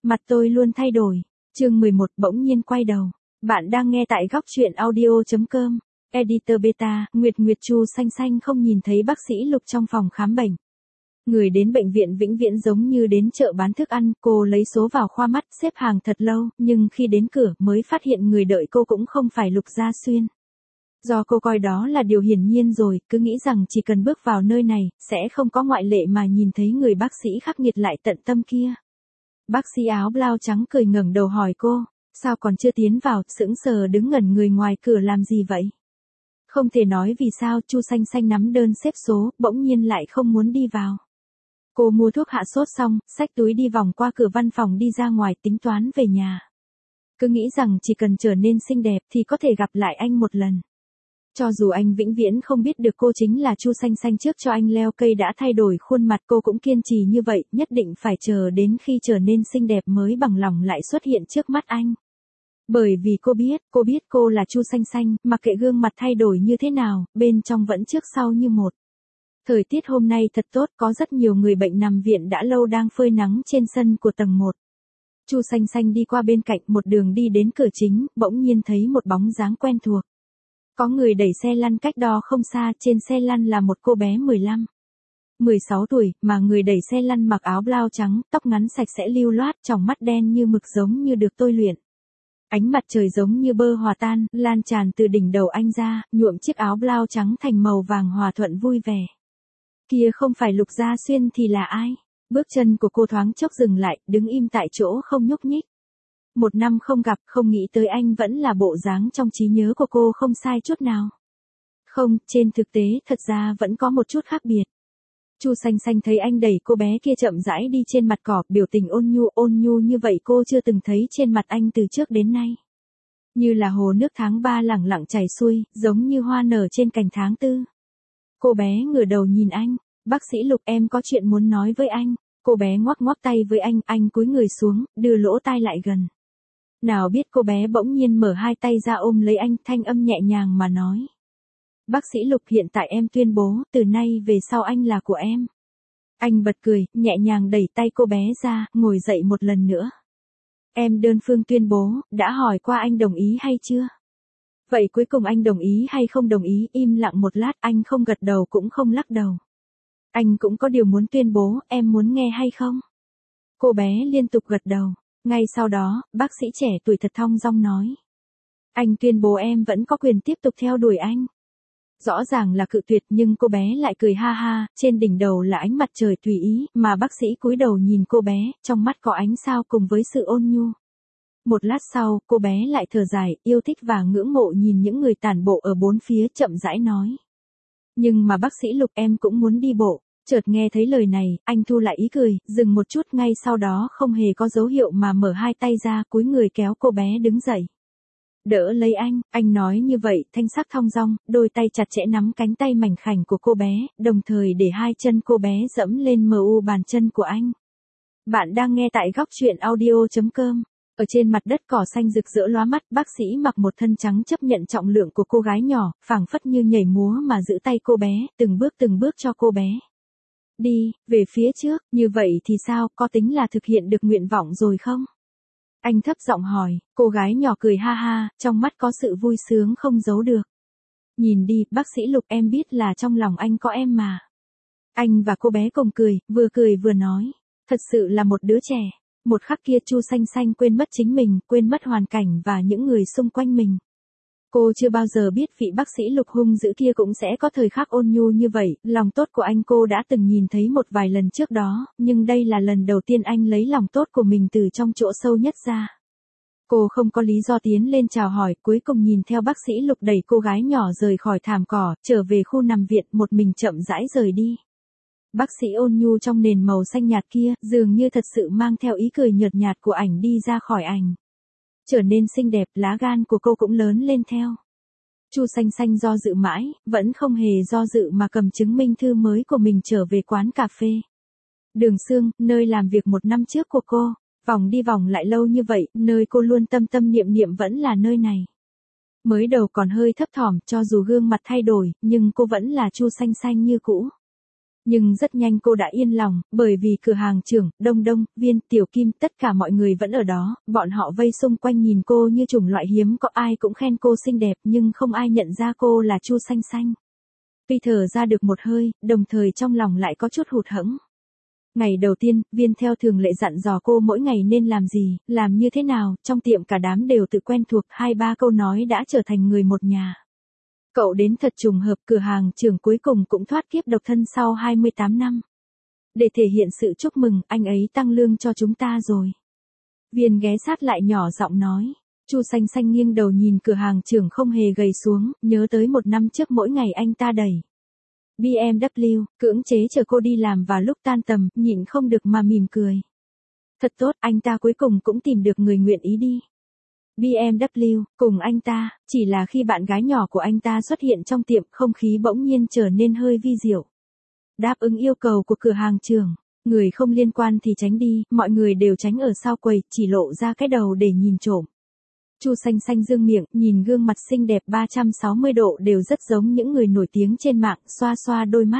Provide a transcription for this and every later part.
Mặt tôi luôn thay đổi. Chương 11 bỗng nhiên quay đầu. Bạn đang nghe tại góc truyện audio.com. Editor Beta, Nguyệt Chu xanh xanh không nhìn thấy bác sĩ Lục trong phòng khám bệnh. Người đến bệnh viện vĩnh viễn giống như đến chợ bán thức ăn, cô lấy số vào khoa mắt, xếp hàng thật lâu, nhưng khi đến cửa mới phát hiện người đợi cô cũng không phải Lục Gia Xuyên. Do cô coi đó là điều hiển nhiên rồi, cứ nghĩ rằng chỉ cần bước vào nơi này, sẽ không có ngoại lệ mà nhìn thấy người bác sĩ khắc nghiệt lại tận tâm kia. Bác sĩ áo blau trắng cười ngẩng đầu hỏi cô, sao còn chưa tiến vào, sững sờ đứng ngẩn người ngoài cửa làm gì vậy? Không thể nói vì sao, Chu xanh xanh nắm đơn xếp số, bỗng nhiên lại không muốn đi vào. Cô mua thuốc hạ sốt xong, xách túi đi vòng qua cửa văn phòng đi ra ngoài tính toán về nhà. Cứ nghĩ rằng chỉ cần trở nên xinh đẹp thì có thể gặp lại anh một lần. Cho dù anh vĩnh viễn không biết được cô chính là Chu xanh xanh trước cho anh leo cây đã thay đổi khuôn mặt, cô cũng kiên trì như vậy, nhất định phải chờ đến khi trở nên xinh đẹp mới bằng lòng lại xuất hiện trước mắt anh. Bởi vì cô biết cô là Chu xanh xanh, mặc kệ gương mặt thay đổi như thế nào, bên trong vẫn trước sau như một. Thời tiết hôm nay thật tốt, có rất nhiều người bệnh nằm viện đã lâu đang phơi nắng trên sân của tầng 1. Chu xanh xanh đi qua bên cạnh một đường đi đến cửa chính, bỗng nhiên thấy một bóng dáng quen thuộc. Có người đẩy xe lăn cách đó không xa, trên xe lăn là một cô bé 16 tuổi, mà người đẩy xe lăn mặc áo blau trắng, tóc ngắn sạch sẽ lưu loát, tròng mắt đen như mực giống như được tôi luyện. Ánh mặt trời giống như bơ hòa tan, lan tràn từ đỉnh đầu anh ra, nhuộm chiếc áo blau trắng thành màu vàng hòa thuận vui vẻ. Kia không phải Lục Gia Xuyên thì là ai? Bước chân của cô thoáng chốc dừng lại, đứng im tại chỗ không nhúc nhích. 1 năm không gặp, không nghĩ tới anh vẫn là bộ dáng trong trí nhớ của cô không sai chút nào. Không, trên thực tế thật ra vẫn có một chút khác biệt. Chu xanh xanh thấy anh đẩy cô bé kia chậm rãi đi trên mặt cỏ, biểu tình ôn nhu như vậy cô chưa từng thấy trên mặt anh từ trước đến nay. Như là hồ nước tháng 3 lẳng lặng chảy xuôi, giống như hoa nở trên cành tháng 4. Cô bé ngửa đầu nhìn anh, bác sĩ Lục em có chuyện muốn nói với anh. Cô bé ngoắc tay với anh cúi người xuống, đưa lỗ tai lại gần. Nào biết cô bé bỗng nhiên mở hai tay ra ôm lấy anh, thanh âm nhẹ nhàng mà nói. Bác sĩ Lục, hiện tại em tuyên bố, từ nay về sau anh là của em. Anh bật cười, nhẹ nhàng đẩy tay cô bé ra, ngồi dậy một lần nữa. Em đơn phương tuyên bố, đã hỏi qua anh đồng ý hay chưa? Vậy cuối cùng anh đồng ý hay không đồng ý? Im lặng một lát, anh không gật đầu cũng không lắc đầu. Anh cũng có điều muốn tuyên bố, em muốn nghe hay không? Cô bé liên tục gật đầu. Ngay sau đó, bác sĩ trẻ tuổi thật thong dong nói. Anh tuyên bố em vẫn có quyền tiếp tục theo đuổi anh. Rõ ràng là cự tuyệt nhưng cô bé lại cười ha ha, trên đỉnh đầu là ánh mặt trời tùy ý, mà bác sĩ cúi đầu nhìn cô bé, trong mắt có ánh sao cùng với sự ôn nhu. Một lát sau, cô bé lại thở dài, yêu thích và ngưỡng mộ nhìn những người tản bộ ở bốn phía, chậm rãi nói. Nhưng mà bác sĩ Lục, em cũng muốn đi bộ. Chợt nghe thấy lời này, anh thu lại ý cười, dừng một chút, ngay sau đó không hề có dấu hiệu mà mở hai tay ra, cúi người kéo cô bé đứng dậy. Đỡ lấy anh nói như vậy, thanh sắc thong dong, đôi tay chặt chẽ nắm cánh tay mảnh khảnh của cô bé, đồng thời để hai chân cô bé dẫm lên bàn chân của anh. Bạn đang nghe tại góc truyện audio.com. Ở trên mặt đất cỏ xanh rực rỡ lóa mắt, bác sĩ mặc một thân trắng chấp nhận trọng lượng của cô gái nhỏ, phảng phất như nhảy múa mà giữ tay cô bé, từng bước cho cô bé. Đi, về phía trước, như vậy thì sao, có tính là thực hiện được nguyện vọng rồi không? Anh thấp giọng hỏi, cô gái nhỏ cười ha ha, trong mắt có sự vui sướng không giấu được. Nhìn đi, bác sĩ Lục, em biết là trong lòng anh có em mà. Anh và cô bé cùng cười vừa nói, thật sự là một đứa trẻ. Một khắc kia Chu xanh xanh quên mất chính mình, quên mất hoàn cảnh và những người xung quanh mình. Cô chưa bao giờ biết vị bác sĩ Lục hung dữ kia cũng sẽ có thời khắc ôn nhu như vậy, lòng tốt của anh cô đã từng nhìn thấy một vài lần trước đó, nhưng đây là lần đầu tiên anh lấy lòng tốt của mình từ trong chỗ sâu nhất ra. Cô không có lý do tiến lên chào hỏi, cuối cùng nhìn theo bác sĩ Lục đẩy cô gái nhỏ rời khỏi thảm cỏ, trở về khu nằm viện, một mình chậm rãi rời đi. Bác sĩ ôn nhu trong nền màu xanh nhạt kia, dường như thật sự mang theo ý cười nhợt nhạt của ảnh đi ra khỏi ảnh. Trở nên xinh đẹp, lá gan của cô cũng lớn lên theo. Chu xanh xanh do dự mãi, vẫn không hề do dự mà cầm chứng minh thư mới của mình trở về quán cà phê. Đường Sương, nơi làm việc 1 năm trước của cô, vòng đi vòng lại lâu như vậy, nơi cô luôn tâm tâm niệm vẫn là nơi này. Mới đầu còn hơi thấp thỏm, cho dù gương mặt thay đổi, nhưng cô vẫn là Chu xanh xanh như cũ. Nhưng rất nhanh cô đã yên lòng, bởi vì cửa hàng trưởng, Đông Đông, Viên, Tiểu Kim, tất cả mọi người vẫn ở đó, bọn họ vây xung quanh nhìn cô như chủng loại hiếm, có ai cũng khen cô xinh đẹp nhưng không ai nhận ra cô là Chu Xanh Xanh. Tuy thở ra được một hơi, đồng thời trong lòng lại có chút hụt hẫng. Ngày đầu tiên, Viên theo thường lệ dặn dò cô mỗi ngày nên làm gì, làm như thế nào, trong tiệm cả đám đều tự quen thuộc, 2-3 câu nói đã trở thành người một nhà. Cậu đến thật trùng hợp, cửa hàng trưởng cuối cùng cũng thoát kiếp độc thân sau 28 năm. Để thể hiện sự chúc mừng, anh ấy tăng lương cho chúng ta rồi. Viên ghé sát lại nhỏ giọng nói. Chu Xanh Xanh nghiêng đầu nhìn cửa hàng trưởng không hề gầy xuống, nhớ tới 1 năm trước mỗi ngày anh ta đẩy BMW, cưỡng chế chờ cô đi làm vào lúc tan tầm, nhịn không được mà mỉm cười. Thật tốt, anh ta cuối cùng cũng tìm được người nguyện ý đi BMW cùng anh ta, chỉ là khi bạn gái nhỏ của anh ta xuất hiện trong tiệm, không khí bỗng nhiên trở nên hơi vi diệu. Đáp ứng yêu cầu của cửa hàng trưởng, người không liên quan thì tránh đi, mọi người đều tránh ở sau quầy, chỉ lộ ra cái đầu để nhìn trộm. Chu Xanh Xanh dương miệng, nhìn gương mặt xinh đẹp 360 độ đều rất giống những người nổi tiếng trên mạng, xoa xoa đôi mắt.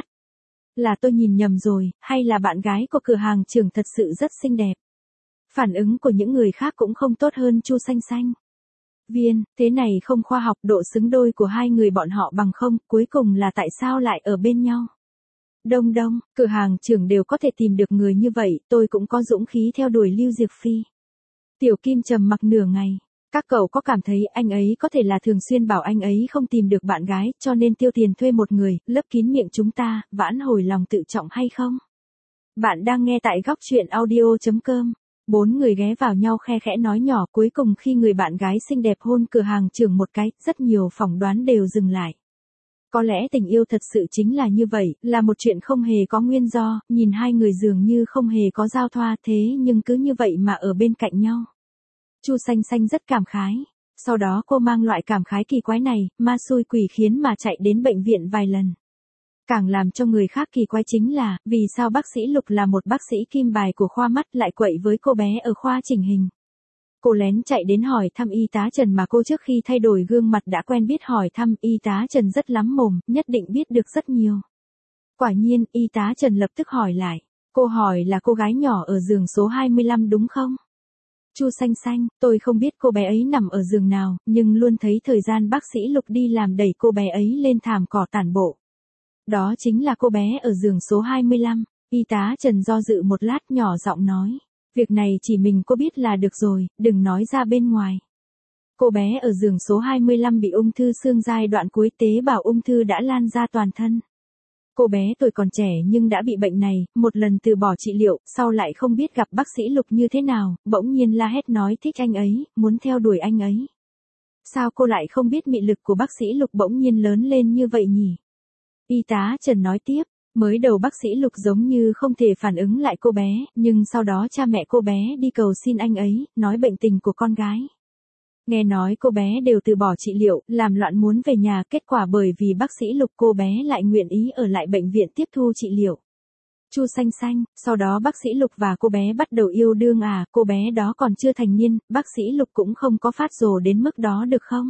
Là tôi nhìn nhầm rồi, hay là bạn gái của cửa hàng trưởng thật sự rất xinh đẹp? Phản ứng của những người khác cũng không tốt hơn Chu Xanh Xanh. Viên, thế này không khoa học, độ xứng đôi của hai người bọn họ bằng không, cuối cùng là tại sao lại ở bên nhau? Đông Đông, cửa hàng trưởng đều có thể tìm được người như vậy, tôi cũng có dũng khí theo đuổi Lưu Diệc Phi. Tiểu Kim trầm mặc nửa ngày. Các cậu có cảm thấy anh ấy có thể là thường xuyên bảo anh ấy không tìm được bạn gái, cho nên tiêu tiền thuê một người, lấp kín miệng chúng ta, vãn hồi lòng tự trọng hay không? Bạn đang nghe tại góc truyện audio.com. 4 người ghé vào nhau khe khẽ nói nhỏ, cuối cùng khi người bạn gái xinh đẹp hôn cửa hàng trưởng một cái, rất nhiều phỏng đoán đều dừng lại. Có lẽ tình yêu thật sự chính là như vậy, là một chuyện không hề có nguyên do, nhìn hai người dường như không hề có giao thoa, thế nhưng cứ như vậy mà ở bên cạnh nhau. Chu Xanh Xanh rất cảm khái. Sau đó cô mang loại cảm khái kỳ quái này, ma xui quỷ khiến mà chạy đến bệnh viện vài lần. Càng làm cho người khác kỳ quái chính là, vì sao bác sĩ Lục là một bác sĩ kim bài của khoa mắt lại quậy với cô bé ở khoa chỉnh hình. Cô lén chạy đến hỏi thăm y tá Trần mà cô trước khi thay đổi gương mặt đã quen biết, hỏi thăm y tá Trần rất lắm mồm, nhất định biết được rất nhiều. Quả nhiên, y tá Trần lập tức hỏi lại. Cô hỏi là cô gái nhỏ ở giường số 25 đúng không? Chu Xanh Xanh, tôi không biết cô bé ấy nằm ở giường nào, nhưng luôn thấy thời gian bác sĩ Lục đi làm đẩy cô bé ấy lên thảm cỏ tản bộ. Đó chính là cô bé ở giường số 25, y tá Trần do dự một lát nhỏ giọng nói. Việc này chỉ mình cô biết là được rồi, đừng nói ra bên ngoài. Cô bé ở giường số 25 bị ung thư xương giai đoạn cuối, tế bào ung thư đã lan ra toàn thân. Cô bé tuổi còn trẻ nhưng đã bị bệnh này, một lần từ bỏ trị liệu, sau lại không biết gặp bác sĩ Lục như thế nào, bỗng nhiên la hét nói thích anh ấy, muốn theo đuổi anh ấy. Sao cô lại không biết mị lực của bác sĩ Lục bỗng nhiên lớn lên như vậy nhỉ? Y tá Trần nói tiếp, mới đầu bác sĩ Lục giống như không thể phản ứng lại cô bé, nhưng sau đó cha mẹ cô bé đi cầu xin anh ấy, nói bệnh tình của con gái. Nghe nói cô bé đều từ bỏ trị liệu, làm loạn muốn về nhà, kết quả bởi vì bác sĩ Lục cô bé lại nguyện ý ở lại bệnh viện tiếp thu trị liệu. Chu Xanh Xanh, sau đó bác sĩ Lục và cô bé bắt đầu yêu đương à, cô bé đó còn chưa thành niên, bác sĩ Lục cũng không có phát rồ đến mức đó được không?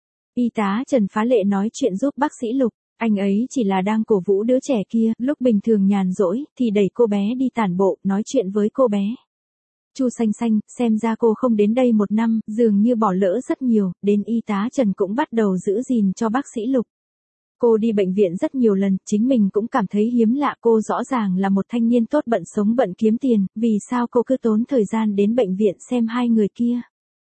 Y tá Trần phá lệ nói chuyện giúp bác sĩ Lục, anh ấy chỉ là đang cổ vũ đứa trẻ kia, lúc bình thường nhàn rỗi, thì đẩy cô bé đi tản bộ, nói chuyện với cô bé. Chu Xanh Xanh, xem ra cô không đến đây 1 năm, dường như bỏ lỡ rất nhiều, đến y tá Trần cũng bắt đầu giữ gìn cho bác sĩ Lục. Cô đi bệnh viện rất nhiều lần, chính mình cũng cảm thấy hiếm lạ, cô rõ ràng là một thanh niên tốt bận sống bận kiếm tiền, vì sao cô cứ tốn thời gian đến bệnh viện xem hai người kia.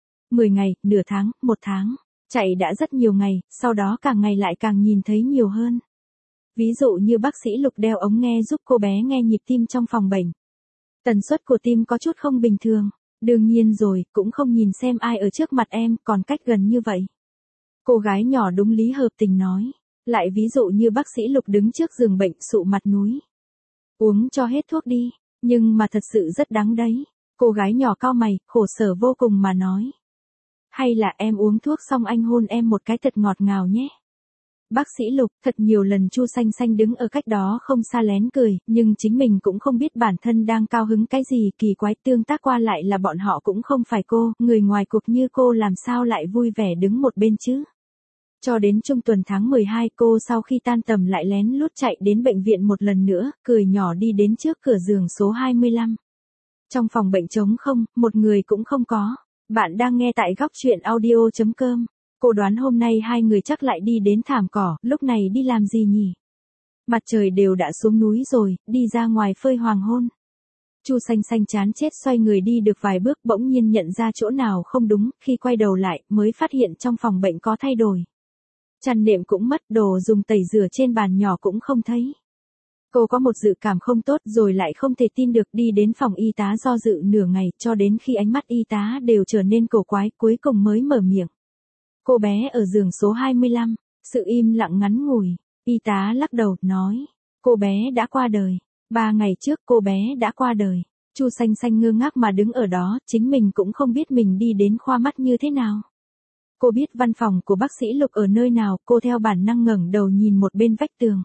10 ngày, nửa tháng, 1 tháng, chạy đã rất nhiều ngày, sau đó càng ngày lại càng nhìn thấy nhiều hơn. Ví dụ như bác sĩ Lục đeo ống nghe giúp cô bé nghe nhịp tim trong phòng bệnh. Tần suất của tim có chút không bình thường. Đương nhiên rồi, cũng không nhìn xem ai ở trước mặt em, còn cách gần như vậy. Cô gái nhỏ đúng lý hợp tình nói. Lại ví dụ như bác sĩ Lục đứng trước giường bệnh sụ mặt núi. Uống cho hết thuốc đi, nhưng mà thật sự rất đắng đấy. Cô gái nhỏ cau mày, khổ sở vô cùng mà nói. Hay là em uống thuốc xong anh hôn em một cái thật ngọt ngào nhé. Bác sĩ Lục, thật nhiều lần Chu Xanh Xanh đứng ở cách đó không xa lén cười, nhưng chính mình cũng không biết bản thân đang cao hứng cái gì, kỳ quái, tương tác qua lại là bọn họ cũng không phải cô, người ngoài cuộc như cô làm sao lại vui vẻ đứng một bên chứ. Cho đến trung tuần tháng 12 cô sau khi tan tầm lại lén lút chạy đến bệnh viện một lần nữa, cười nhỏ đi đến trước cửa giường số 25. Trong phòng bệnh trống không, một người cũng không có. Bạn đang nghe tại góc chuyện audio.com. Cô đoán hôm nay hai người chắc lại đi đến thảm cỏ, lúc này đi làm gì nhỉ? Mặt trời đều đã xuống núi rồi, đi ra ngoài phơi hoàng hôn. Chu Xanh Xanh chán chết xoay người đi được vài bước bỗng nhiên nhận ra chỗ nào không đúng, khi quay đầu lại mới phát hiện trong phòng bệnh có thay đổi. Chăn nệm cũng mất, đồ dùng tẩy rửa trên bàn nhỏ cũng không thấy. Cô có một dự cảm không tốt rồi lại không thể tin được đi đến phòng y tá do dự nửa ngày cho đến khi ánh mắt y tá đều trở nên cổ quái cuối cùng mới mở miệng. Cô bé ở giường số 25, sự im lặng ngắn ngủi, y tá lắc đầu, nói. Cô bé đã qua đời. 3 ngày trước cô bé đã qua đời. Chu Xanh Xanh ngơ ngác mà đứng ở đó, chính mình cũng không biết mình đi đến khoa mắt như thế nào. Cô biết văn phòng của bác sĩ Lục ở nơi nào, cô theo bản năng ngẩng đầu nhìn một bên vách tường.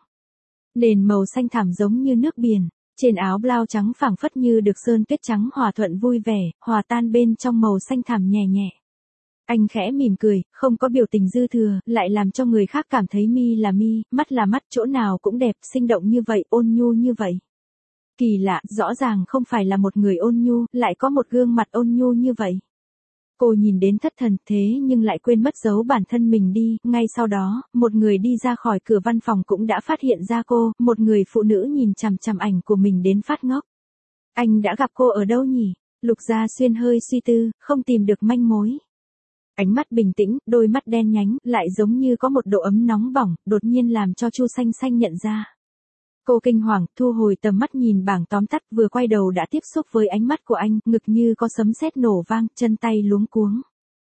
Nền màu xanh thẳm giống như nước biển, trên áo blau trắng phảng phất như được sơn tuyết trắng hòa thuận vui vẻ, hòa tan bên trong màu xanh thẳm nhẹ nhẹ. Anh khẽ mỉm cười, không có biểu tình dư thừa, lại làm cho người khác cảm thấy mi là mi, mắt là mắt, chỗ nào cũng đẹp, sinh động như vậy, ôn nhu như vậy. Kỳ lạ, rõ ràng không phải là một người ôn nhu, lại có một gương mặt ôn nhu như vậy. Cô nhìn đến thất thần thế nhưng lại quên mất giấu bản thân mình đi, ngay sau đó, một người đi ra khỏi cửa văn phòng cũng đã phát hiện ra cô, một người phụ nữ nhìn chằm chằm ảnh của mình đến phát ngốc. Anh đã gặp cô ở đâu nhỉ? Lục Gia Xuyên hơi suy tư, không tìm được manh mối. Ánh mắt bình tĩnh, đôi mắt đen nhánh, lại giống như có một độ ấm nóng bỏng, đột nhiên làm cho Chu Xanh Xanh nhận ra. Cô kinh hoàng, thu hồi tầm mắt nhìn bảng tóm tắt vừa quay đầu đã tiếp xúc với ánh mắt của anh, ngực như có sấm sét nổ vang, chân tay luống cuống.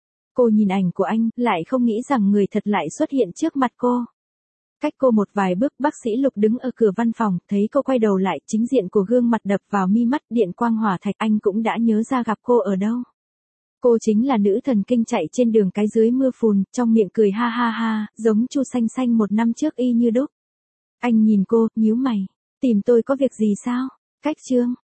Cô nhìn ảnh của anh, lại không nghĩ rằng người thật lại xuất hiện trước mặt cô. Cách cô một vài bước, bác sĩ Lục đứng ở cửa văn phòng, thấy cô quay đầu lại, chính diện của gương mặt đập vào mi mắt, điện quang hỏa thạch, anh cũng đã nhớ ra gặp cô ở đâu. Cô chính là nữ thần kinh chạy trên đường cái dưới mưa phùn, trong miệng cười ha ha ha, giống Chu Xanh Xanh một năm trước y như đúc. Anh nhìn cô, nhíu mày. Tìm tôi có việc gì sao? Cách chương.